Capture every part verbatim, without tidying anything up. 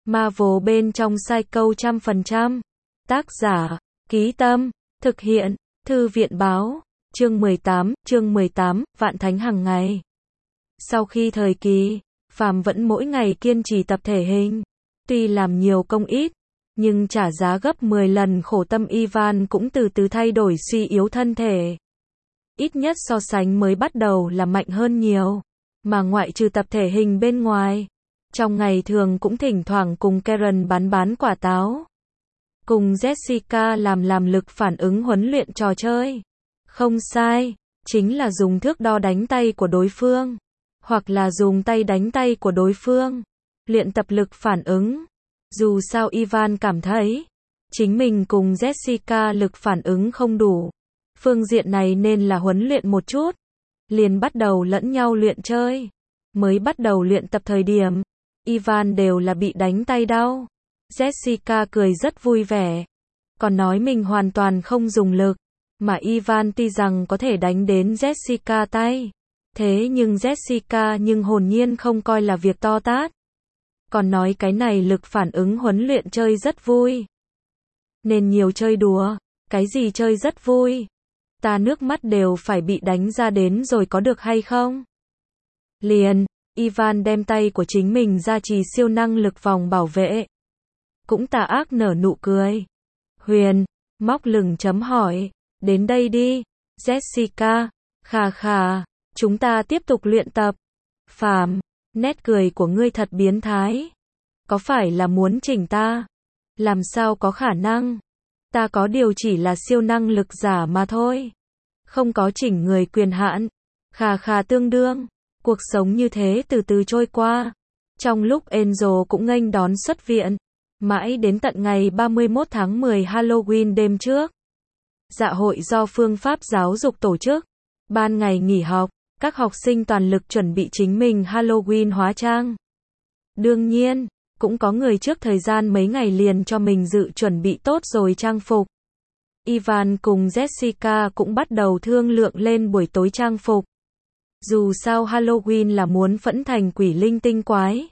Marvel bên trong Psycho trăm phần trăm. Tác giả, Ký Tâm, thực hiện, Thư viện báo, chương mười tám, chương mười tám, Vạn Thánh hàng ngày. Sau khi thời kỳ, Phàm vẫn mỗi ngày kiên trì tập thể hình. Tuy làm nhiều công ít, nhưng trả giá gấp mười lần khổ tâm Ivan cũng từ từ thay đổi suy yếu thân thể. Ít nhất so sánh mới bắt đầu là mạnh hơn nhiều. Mà ngoại trừ tập thể hình bên ngoài, trong ngày thường cũng thỉnh thoảng cùng Karen bán bán quả táo. Cùng Jessica làm làm lực phản ứng huấn luyện trò chơi. Không sai, chính là dùng thước đo đánh tay của đối phương. Hoặc là dùng tay đánh tay của đối phương. Luyện tập lực phản ứng. Dù sao Ivan cảm thấy, chính mình cùng Jessica lực phản ứng không đủ. Phương diện này nên là huấn luyện một chút. Liền bắt đầu lẫn nhau luyện chơi. Mới bắt đầu luyện tập thời điểm, Ivan đều là bị đánh tay đau. Jessica cười rất vui vẻ. Còn nói mình hoàn toàn không dùng lực. Mà Ivan tuy rằng có thể đánh đến Jessica tay. Thế nhưng Jessica nhưng hồn nhiên không coi là việc to tát. Còn nói cái này lực phản ứng huấn luyện chơi rất vui. Nên nhiều chơi đùa. Cái gì chơi rất vui? Ta nước mắt đều phải bị đánh ra đến rồi có được hay không? Liền, Ivan đem tay của chính mình ra trì siêu năng lực vòng bảo vệ. Cũng tà ác nở nụ cười. Huyền, móc lửng chấm hỏi, đến đây đi, Jessica, khà khà, chúng ta tiếp tục luyện tập. Phàm, nét cười của ngươi thật biến thái. Có phải là muốn chỉnh ta? Làm sao có khả năng? Ta có điều chỉ là siêu năng lực giả mà thôi. Không có chỉnh người quyền hạn. Khà khà tương đương. Cuộc sống như thế từ từ trôi qua. Trong lúc Angel cũng nghênh đón xuất viện. Mãi đến tận ngày ba mươi mốt tháng mười Halloween đêm trước. Dạ hội do phương pháp giáo dục tổ chức. Ban ngày nghỉ học, các học sinh toàn lực chuẩn bị chính mình Halloween hóa trang. Đương nhiên, cũng có người trước thời gian mấy ngày liền cho mình dự chuẩn bị tốt rồi trang phục. Ivan cùng Jessica cũng bắt đầu thương lượng lên buổi tối trang phục. Dù sao Halloween là muốn phẫn thành quỷ linh tinh quái.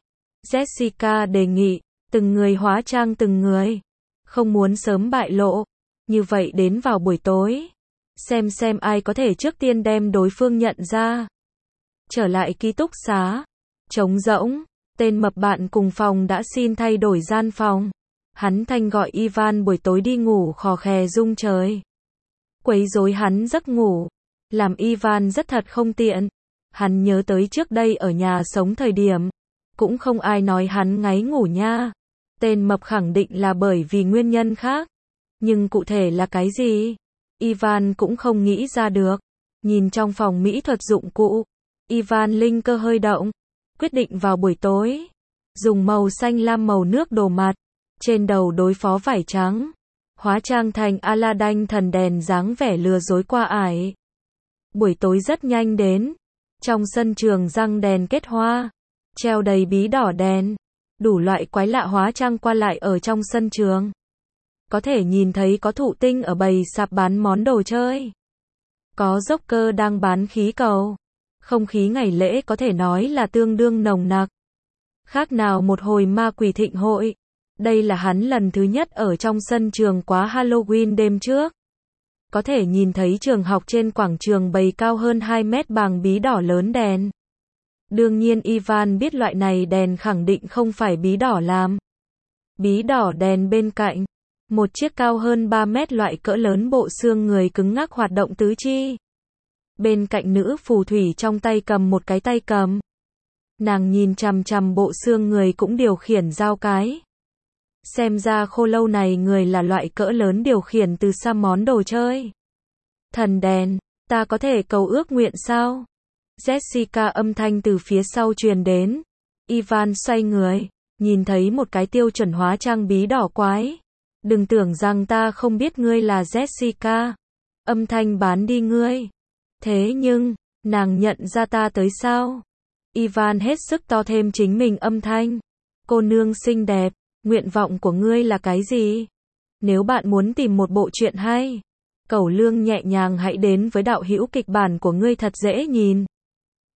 Jessica đề nghị, từng người hóa trang từng người. Không muốn sớm bại lộ. Như vậy đến vào buổi tối. Xem xem ai có thể trước tiên đem đối phương nhận ra. Trở lại ký túc xá. Trống rỗng. Tên mập bạn cùng phòng đã xin thay đổi gian phòng. Hắn thanh gọi Ivan buổi tối đi ngủ khò khè rung trời. Quấy rối hắn giấc ngủ. Làm Ivan rất thật không tiện. Hắn nhớ tới trước đây ở nhà sống thời điểm. Cũng không ai nói hắn ngáy ngủ nha. Tên mập khẳng định là bởi vì nguyên nhân khác. Nhưng cụ thể là cái gì? Ivan cũng không nghĩ ra được. Nhìn trong phòng mỹ thuật dụng cụ. Ivan linh cơ hơi động. Quyết định vào buổi tối. Dùng màu xanh lam màu nước đồ mặt. Trên đầu đối phó vải trắng. Hóa trang thành Aladdin thần đèn dáng vẻ lừa dối qua ải. Buổi tối rất nhanh đến. Trong sân trường răng đèn kết hoa. Treo đầy bí đỏ đèn. Đủ loại quái lạ hóa trang qua lại ở trong sân trường. Có thể nhìn thấy có thụ tinh ở bầy sạp bán món đồ chơi. Có Joker đang bán khí cầu. Không khí ngày lễ có thể nói là tương đương nồng nặc. Khác nào một hồi ma quỷ thịnh hội. Đây là hắn lần thứ nhất ở trong sân trường quá Halloween đêm trước. Có thể nhìn thấy trường học trên quảng trường bày cao hơn hai mét bằng bí đỏ lớn đèn. Đương nhiên Ivan biết loại này đèn khẳng định không phải bí đỏ làm. Bí đỏ đèn bên cạnh. Một chiếc cao hơn ba mét loại cỡ lớn bộ xương người cứng ngắc hoạt động tứ chi. Bên cạnh nữ phù thủy trong tay cầm một cái tay cầm. Nàng nhìn chằm chằm bộ xương người cũng điều khiển dao cái. Xem ra khô lâu này người là loại cỡ lớn điều khiển từ xa món đồ chơi. Thần đèn, ta có thể cầu ước nguyện sao? Jessica âm thanh từ phía sau truyền đến. Ivan xoay người, nhìn thấy một cái tiêu chuẩn hóa trang bí đỏ quái. Đừng tưởng rằng ta không biết ngươi là Jessica. Âm thanh bán đi ngươi. Thế nhưng, nàng nhận ra ta tới sao? Ivan hết sức to thêm chính mình âm thanh. Cô nương xinh đẹp, nguyện vọng của ngươi là cái gì? Nếu bạn muốn tìm một bộ truyện hay, cẩu lương nhẹ nhàng hãy đến với đạo hữu kịch bản của ngươi thật dễ nhìn.